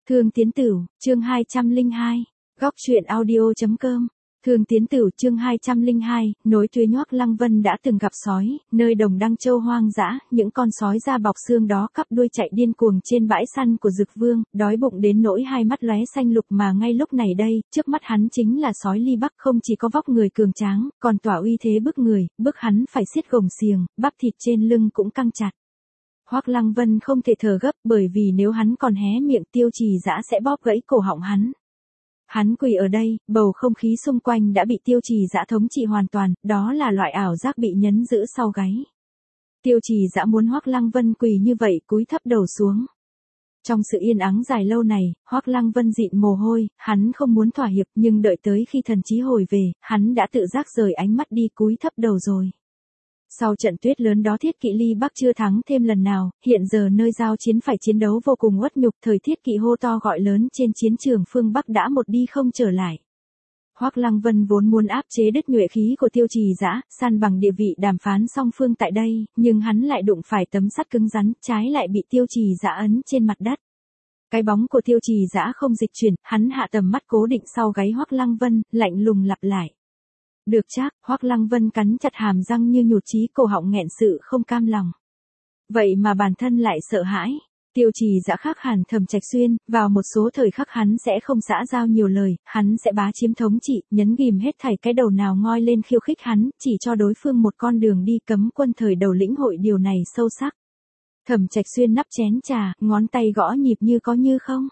Thương Tiến Tửu, chương 202, góc truyện audio.com. Thương Tiến Tửu chương 202, nối tuyến Hoắc Lăng Vân đã từng gặp sói, nơi Đồng Đăng Châu hoang dã, những con sói da bọc xương đó cắp đuôi chạy điên cuồng trên bãi săn của Dực Vương, đói bụng đến nỗi hai mắt lóe xanh lục mà ngay lúc này đây, trước mắt hắn chính là sói Ly Bắc không chỉ có vóc người cường tráng, còn tỏa uy thế bức người, bức hắn phải siết gồng xiềng, bắp thịt trên lưng cũng căng chặt. Hoắc Lăng Vân không thể thở gấp bởi vì nếu hắn còn hé miệng Tiêu Trì Dã sẽ bóp gãy cổ họng hắn. Hắn quỳ ở đây, bầu không khí xung quanh đã bị Tiêu Trì Dã thống trị hoàn toàn, đó là loại ảo giác bị nhấn giữ sau gáy. Tiêu Trì Dã muốn Hoắc Lăng Vân quỳ như vậy cúi thấp đầu xuống. Trong sự yên ắng dài lâu này, Hoắc Lăng Vân dịn mồ hôi, hắn không muốn thỏa hiệp nhưng đợi tới khi thần trí hồi về, hắn đã tự giác rời ánh mắt đi cúi thấp đầu rồi. Sau trận tuyết lớn đó Thiết Kỵ Ly Bắc chưa thắng thêm lần nào, hiện giờ nơi giao chiến phải chiến đấu vô cùng uất nhục, thời Thiết Kỵ hô to gọi lớn trên chiến trường phương Bắc đã một đi không trở lại. Hoắc Lăng Vân vốn muốn áp chế đứt nhuệ khí của Tiêu Trì Dã, san bằng địa vị đàm phán song phương tại đây, nhưng hắn lại đụng phải tấm sắt cứng rắn, trái lại bị Tiêu Trì Dã ấn trên mặt đất. Cái bóng của Tiêu Trì Dã không dịch chuyển, hắn hạ tầm mắt cố định sau gáy Hoắc Lăng Vân, lạnh lùng lặp lại. Được chắc, Hoắc Lăng Vân cắn chặt hàm răng như nhụt chí, cổ họng nghẹn sự không cam lòng. Vậy mà bản thân lại sợ hãi. Tiêu Trì Dã khác hẳn Thẩm Trạch Xuyên, vào một số thời khắc hắn sẽ không xã giao nhiều lời, hắn sẽ bá chiếm thống trị, nhấn ghim hết thảy cái đầu nào ngoi lên khiêu khích hắn, chỉ cho đối phương một con đường đi. Cấm Quân thời đầu lĩnh hội điều này sâu sắc. Thẩm Trạch Xuyên nắp chén trà, ngón tay gõ nhịp như có như không.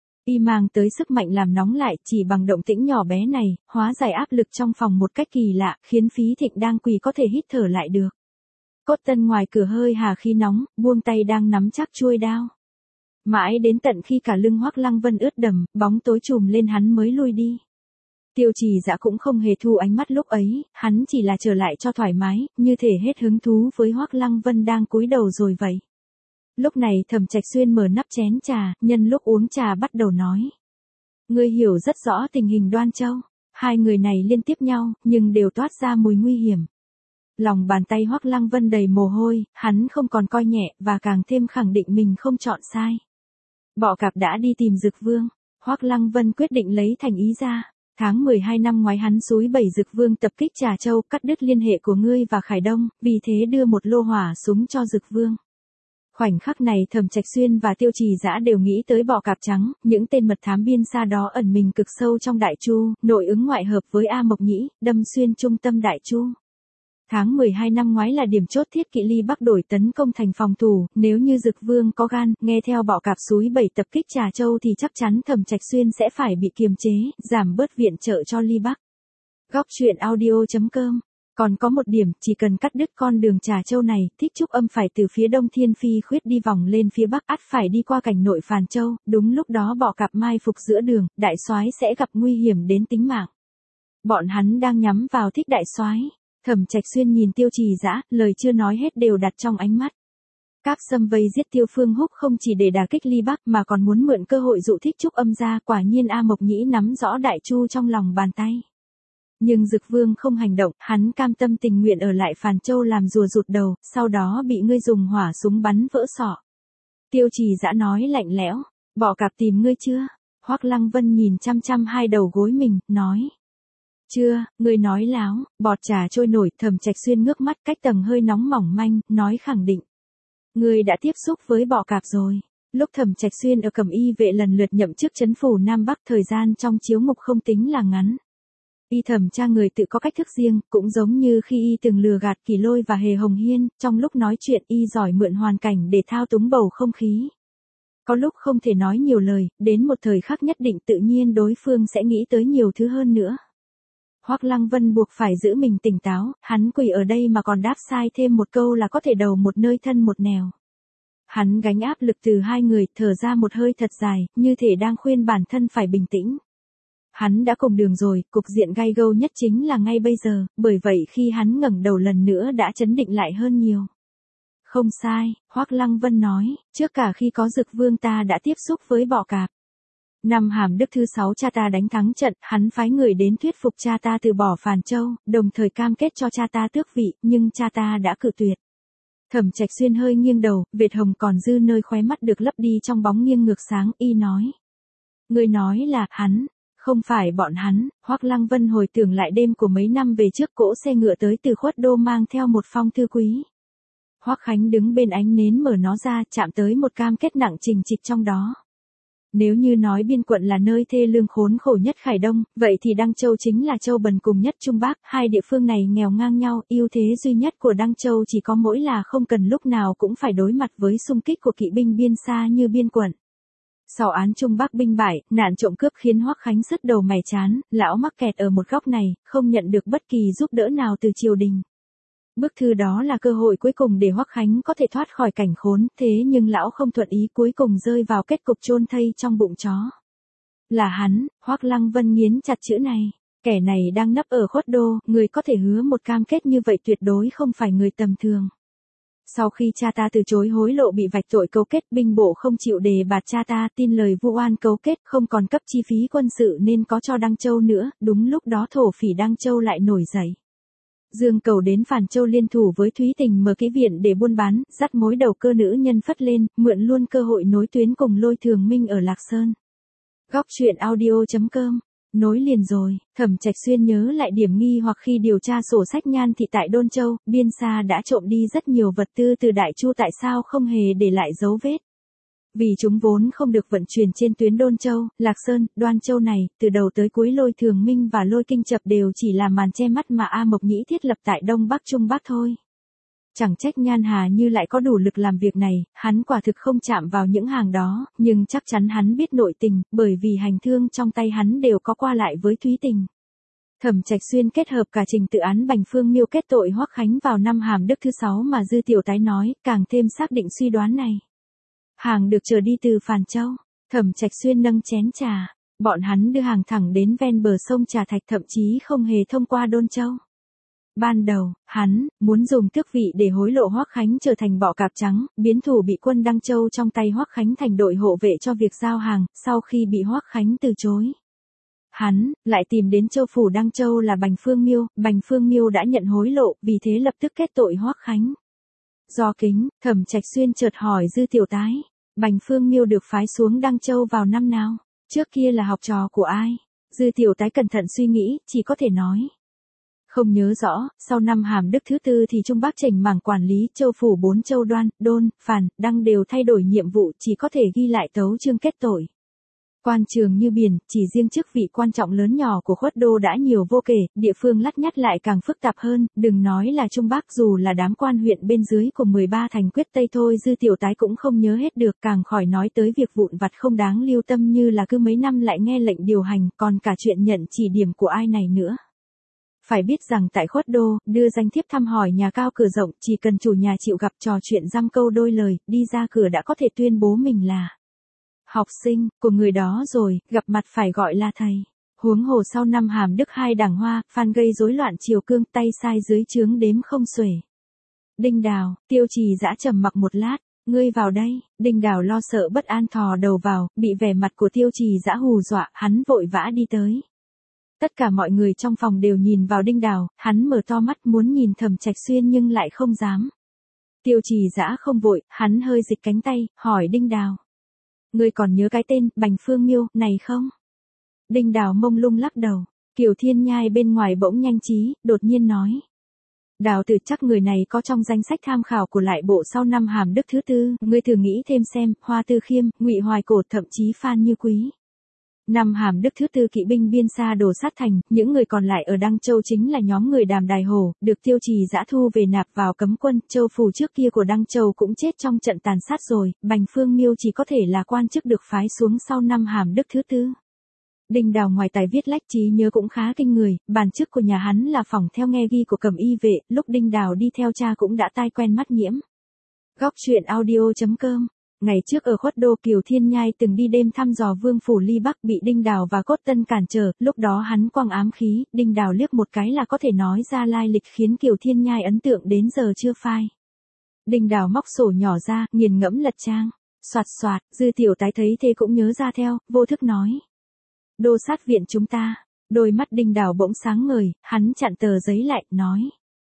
Y mang tới sức mạnh làm nóng lại, chỉ bằng động tĩnh nhỏ bé này, hóa giải áp lực trong phòng một cách kỳ lạ, khiến Phí Thịnh đang quỳ có thể hít thở lại được. Cốt Tân ngoài cửa hơi hà khí nóng, buông tay đang nắm chắc chuôi đao. Mãi đến tận khi cả lưng Hoắc Lăng Vân ướt đẫm, bóng tối trùm lên hắn mới lui đi. Tiêu Trì Dã cũng không hề thu ánh mắt lúc ấy, hắn chỉ là trở lại cho thoải mái, như thể hết hứng thú với Hoắc Lăng Vân đang cúi đầu rồi vậy. Lúc này Thẩm Trạch Xuyên mở nắp chén trà, nhân lúc uống trà bắt đầu nói. Ngươi hiểu rất rõ tình hình Đoan Châu. Hai người này liên tiếp nhau, nhưng đều toát ra mùi nguy hiểm. Lòng bàn tay Hoắc Lăng Vân đầy mồ hôi, hắn không còn coi nhẹ, và càng thêm khẳng định mình không chọn sai. Bọ Cạp đã đi tìm Dực Vương. Hoắc Lăng Vân quyết định lấy thành ý ra. Tháng 12 năm ngoái hắn xúi bẩy Dực Vương tập kích Trà Châu, cắt đứt liên hệ của ngươi và Khải Đông, vì thế đưa một lô hỏa súng cho Dực Vương. Khoảnh khắc này Thẩm Trạch Xuyên và Tiêu Trì Dã đều nghĩ tới Bọ Cạp trắng, những tên mật thám biên xa đó ẩn mình cực sâu trong Đại Chu, nội ứng ngoại hợp với A Mộc Nhĩ, đâm xuyên trung tâm Đại Chu. Tháng 12 năm ngoái là điểm chốt Thiết Kỵ Ly Bắc đổi tấn công thành phòng thủ, nếu như Dực Vương có gan, nghe theo Bọ Cạp xúi bẩy tập kích Trà Châu thì chắc chắn Thẩm Trạch Xuyên sẽ phải bị kiềm chế, giảm bớt viện trợ cho Ly Bắc. Góc truyện audio.com. Còn có một điểm, chỉ cần cắt đứt con đường Trà Châu này, Thích Trúc Âm phải từ phía đông Thiên Phi Khuyết đi vòng lên phía bắc, ắt phải đi qua cảnh nội Phàn Châu, đúng lúc đó Bọ Cạp mai phục giữa đường, đại soái sẽ gặp nguy hiểm đến tính mạng. Bọn hắn đang nhắm vào Thích đại soái. Thẩm Trạch Xuyên nhìn Tiêu Trì Dã, lời chưa nói hết đều đặt trong ánh mắt. Các xâm vây giết Tiêu Phương Húc không chỉ để đả kích Ly Bắc mà còn muốn mượn cơ hội dụ Thích Trúc Âm ra, quả nhiên A Mộc Nhĩ nắm rõ Đại Chu trong lòng bàn tay. Nhưng Dực Vương không hành động, hắn cam tâm tình nguyện ở lại Phàn Châu làm rùa rụt đầu, sau đó bị ngươi dùng hỏa súng bắn vỡ sọ. Tiêu Trì Dã nói lạnh lẽo, Bọ Cạp tìm ngươi chưa? Hoắc Lăng Vân nhìn chăm chăm hai đầu gối mình, nói. Chưa, ngươi nói láo, bọt trà trôi nổi. Thẩm Trạch Xuyên ngước mắt cách tầng hơi nóng mỏng manh, nói khẳng định. Ngươi đã tiếp xúc với Bọ Cạp rồi. Lúc Thẩm Trạch Xuyên ở Cẩm Y vệ lần lượt nhậm chức trấn phủ Nam Bắc, thời gian trong chiếu ngục không tính là ngắn. Y thẩm tra người tự có cách thức riêng, cũng giống như khi y từng lừa gạt Kỳ Lôi và Hề Hồng Hiên, trong lúc nói chuyện y giỏi mượn hoàn cảnh để thao túng bầu không khí. Có lúc không thể nói nhiều lời, đến một thời khắc nhất định tự nhiên đối phương sẽ nghĩ tới nhiều thứ hơn nữa. Hoắc Lăng Vân buộc phải giữ mình tỉnh táo, hắn quỳ ở đây mà còn đáp sai thêm một câu là có thể đầu một nơi thân một nẻo. Hắn gánh áp lực từ hai người, thở ra một hơi thật dài, như thể đang khuyên bản thân phải bình tĩnh. Hắn đã cùng đường rồi, cục diện gai gâu nhất chính là ngay bây giờ, bởi vậy khi hắn ngẩng đầu lần nữa đã chấn định lại hơn nhiều. Không sai, Hoắc Lăng Vân nói, trước cả khi có Dực Vương ta đã tiếp xúc với Bọ Cạp. Năm Hàm Đức thứ 6 cha ta đánh thắng trận, hắn phái người đến thuyết phục cha ta từ bỏ Phàn Châu, đồng thời cam kết cho cha ta tước vị, nhưng cha ta đã cự tuyệt. Thẩm Trạch Xuyên hơi nghiêng đầu, vệt hồng còn dư nơi khóe mắt được lấp đi trong bóng nghiêng ngược sáng, y nói. Ngươi nói là hắn, không phải bọn hắn. Hoắc Lăng Vân hồi tưởng lại đêm của mấy năm về trước, cỗ xe ngựa tới từ Khuất Đô mang theo một phong thư quý. Hoắc Khánh đứng bên ánh nến mở nó ra, chạm tới một cam kết nặng trình trịch trong đó. Nếu như nói Biên quận là nơi thê lương khốn khổ nhất Khải Đông, vậy thì Đăng Châu chính là châu bần cùng nhất Trung Bắc, hai địa phương này nghèo ngang nhau, ưu thế duy nhất của Đăng Châu chỉ có mỗi là không cần lúc nào cũng phải đối mặt với xung kích của kỵ binh biên xa như Biên quận. Sau án Trung Bắc binh bại, nạn trộm cướp khiến Hoắc Khánh sứt đầu mẻ chán, lão mắc kẹt ở một góc này, không nhận được bất kỳ giúp đỡ nào từ triều đình. Bức thư đó là cơ hội cuối cùng để Hoắc Khánh có thể thoát khỏi cảnh khốn, thế nhưng lão không thuận ý, cuối cùng rơi vào kết cục chôn thây trong bụng chó. Là hắn. Hoắc Lăng Vân nghiến chặt chữ này. Kẻ này đang nấp ở Khuất Đô, người có thể hứa một cam kết như vậy tuyệt đối không phải người tầm thường. Sau khi cha ta từ chối hối lộ bị vạch tội cấu kết, binh bộ không chịu đề bạt cha ta, tin lời vu oan cấu kết, không còn cấp chi phí quân sự nên có cho Đăng Châu nữa, đúng lúc đó thổ phỉ Đăng Châu lại nổi dậy. Dương Cầu đến Phàn Châu liên thủ với Thúy Tình mở kỹ viện để buôn bán, dắt mối đầu cơ nữ nhân phất lên, mượn luôn cơ hội nối tuyến cùng Lôi Thường Minh ở Lạc Sơn. Góc truyện audio.com. Nối liền rồi. Thẩm Trạch Xuyên nhớ lại điểm nghi hoặc khi điều tra sổ sách Nhan thị tại Đôn Châu, Biên Xa đã trộm đi rất nhiều vật tư từ Đại Chu, tại sao không hề để lại dấu vết. Vì chúng vốn không được vận chuyển trên tuyến Đôn Châu, Lạc Sơn, Đoan Châu này, từ đầu tới cuối Lôi Thường Minh và Lôi Kinh Chập đều chỉ là màn che mắt mà A Mộc Nhĩ thiết lập tại Đông Bắc Trung Bắc thôi. Chẳng trách Nhan Hà Như lại có đủ lực làm việc này, hắn quả thực không chạm vào những hàng đó, nhưng chắc chắn hắn biết nội tình, bởi vì hành thương trong tay hắn đều có qua lại với Thúy Tình. Thẩm Trạch Xuyên kết hợp cả trình tự án Bành Phương Miêu kết tội Hoắc Khánh vào năm Hàm Đức thứ 6 mà Dư Tiểu Tái nói, càng thêm xác định suy đoán này. Hàng được chở đi từ Phàn Châu. Thẩm Trạch Xuyên nâng chén trà. Bọn hắn đưa hàng thẳng đến ven bờ sông Trà Thạch, thậm chí không hề thông qua Đôn Châu. Ban đầu, hắn muốn dùng tước vị để hối lộ Hoắc Khánh trở thành bọ cạp trắng, biến thủ bị quân Đăng Châu trong tay Hoắc Khánh thành đội hộ vệ cho việc giao hàng, sau khi bị Hoắc Khánh từ chối. Hắn lại tìm đến châu phủ Đăng Châu là Bành Phương Miêu đã nhận hối lộ, vì thế lập tức kết tội Hoắc Khánh. Do kính, Thẩm Trạch Xuyên chợt hỏi Dư Tiểu Tái, Bành Phương Miêu được phái xuống Đăng Châu vào năm nào? Trước kia là học trò của ai? Dư Tiểu Tái cẩn thận suy nghĩ, chỉ có thể nói. Không nhớ rõ, sau năm Hàm Đức thứ 4 thì Trung Bắc chỉnh mảng quản lý châu phủ 4 châu Đoan, Đôn, Phàn, Đăng đều thay đổi nhiệm vụ, chỉ có thể ghi lại tấu chương kết tội. Quan trường như biển, chỉ riêng chức vị quan trọng lớn nhỏ của Khuất Đô đã nhiều vô kể, địa phương lắt nhắt lại càng phức tạp hơn, đừng nói là Trung Bắc, dù là đám quan huyện bên dưới của 13 thành quyết Tây thôi Dư Tiểu Tái cũng không nhớ hết được, càng khỏi nói tới việc vụn vặt không đáng lưu tâm như là cứ mấy năm lại nghe lệnh điều hành, còn cả chuyện nhận chỉ điểm của ai này nữa. Phải biết rằng tại Khuất Đô, đưa danh thiếp thăm hỏi nhà cao cửa rộng, chỉ cần chủ nhà chịu gặp trò chuyện dăm câu đôi lời, đi ra cửa đã có thể tuyên bố mình là học sinh của người đó rồi, gặp mặt phải gọi là thầy. Huống hồ sau năm Hàm Đức 2 đảng Hoa, Phan gây rối loạn triều cương, tay sai dưới trướng đếm không xuể. Đinh Đào, Tiêu Trì Dã trầm mặc một lát, ngươi vào đây. Đinh Đào lo sợ bất an thò đầu vào, bị vẻ mặt của Tiêu Trì Dã hù dọa, hắn vội vã đi tới. Tất cả mọi người trong phòng đều nhìn vào Đinh Đào, hắn mở to mắt muốn nhìn Thẩm Trạch Xuyên nhưng lại không dám. Tiêu Trì Dã không vội, hắn hơi dịch cánh tay, hỏi Đinh Đào. Ngươi còn nhớ cái tên Bành Phương Miêu này không? Đinh Đào mông lung lắc đầu. Kiều Thiên Nhai bên ngoài bỗng nhanh trí, đột nhiên nói. Đào Tử, chắc người này có trong danh sách tham khảo của lại bộ sau năm Hàm Đức thứ 4, ngươi thử nghĩ thêm xem, Hoa Tư Khiêm, Ngụy Hoài Cổ, thậm chí Phan Như Quý. Năm Hàm Đức thứ 4 kỵ binh biên xa đổ sát thành, những người còn lại ở Đăng Châu chính là nhóm người Đàm Đài Hổ, được Tiêu Trì Dã thu về nạp vào cấm quân, châu phủ trước kia của Đăng Châu cũng chết trong trận tàn sát rồi, Bành Phương Miêu chỉ có thể là quan chức được phái xuống sau năm Hàm Đức thứ 4. Đinh Đào ngoài tài viết lách trí nhớ cũng khá kinh người, bản chức của nhà hắn là phỏng theo nghe ghi của Cẩm Y vệ, lúc Đinh Đào đi theo cha cũng đã tai quen mắt nhiễm. Góc truyện audio.com. Ngày trước ở Khuất Đô, Kiều Thiên Nhai từng đi đêm thăm dò Vương phủ Ly Bắc, bị Đinh Đào và Cốt Tân cản trở, lúc đó hắn quăng ám khí, Đinh Đào liếc một cái là có thể nói ra lai lịch, khiến Kiều Thiên Nhai ấn tượng đến giờ chưa phai. Đinh Đào móc sổ nhỏ ra, nghiền ngẫm lật trang. Soạt soạt, Dư Tiểu Tái thấy thế cũng nhớ ra theo, vô thức nói. Đô sát viện chúng ta. Đôi mắt Đinh Đào bỗng sáng ngời, hắn chặn tờ giấy lại, nói.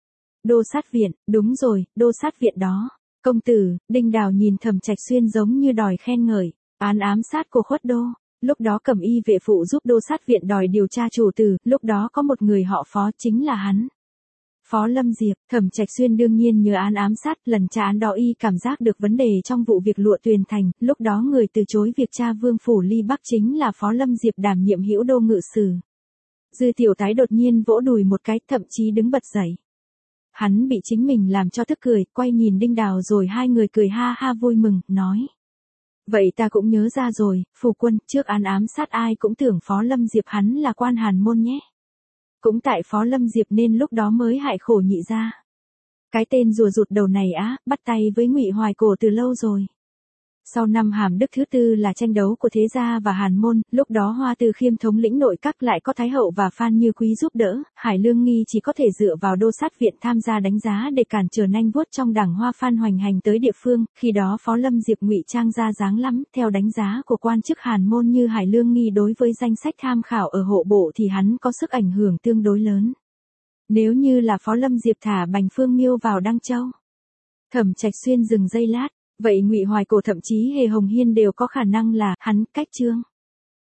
Đô sát viện, đúng rồi, đô sát viện đó. Công tử. Đinh Đào nhìn Thẩm Trạch Xuyên giống như đòi khen ngợi. Án ám sát của Khuất Đô. Lúc đó Cẩm Y vệ phụ giúp đô sát viện đòi điều tra chủ tử, lúc đó có một người họ Phó chính là hắn. Phó Lâm Diệp. Thẩm Trạch Xuyên đương nhiên nhớ án ám sát, lần tra án đó y cảm giác được vấn đề trong vụ việc Lụa Tuyền Thành, lúc đó người từ chối việc tra Vương phủ Ly Bắc chính là Phó Lâm Diệp đảm nhiệm hữu đô ngự sử. Dư Tiểu Tái đột nhiên vỗ đùi một cái, thậm chí đứng bật dậy. Hắn bị chính mình làm cho tức cười, quay nhìn Đinh Đào rồi hai người cười ha ha vui mừng, nói. Vậy ta cũng nhớ ra rồi, phu quân, trước án ám sát ai cũng tưởng Phó Lâm Diệp hắn là quan Hàn môn nhé. Cũng tại Phó Lâm Diệp nên lúc đó mới hại khổ nhị gia. Cái tên rùa rụt đầu này á, bắt tay với Ngụy Hoài Cổ từ lâu rồi. Sau năm Hàm Đức thứ tư là tranh đấu của Thế gia và Hàn môn, lúc đó Hoa Từ Khiêm thống lĩnh nội các lại có Thái hậu và Phan Như Quý giúp đỡ, Hải Lương Nghi chỉ có thể dựa vào đô sát viện tham gia đánh giá để cản trở nanh vuốt trong đảng Hoa Phan hoành hành tới địa phương, khi đó Phó Lâm Diệp ngụy trang ra dáng lắm, theo đánh giá của quan chức Hàn môn như Hải Lương Nghi đối với danh sách tham khảo ở hộ bộ thì hắn có sức ảnh hưởng tương đối lớn. Nếu như là Phó Lâm Diệp thả Bành Phương Miêu vào Đăng Châu. Thẩm Trạch Xuyên dừng giây lát. Vậy Ngụy Hoài Cổ thậm chí Hề Hồng Hiên đều có khả năng là hắn cách Trương.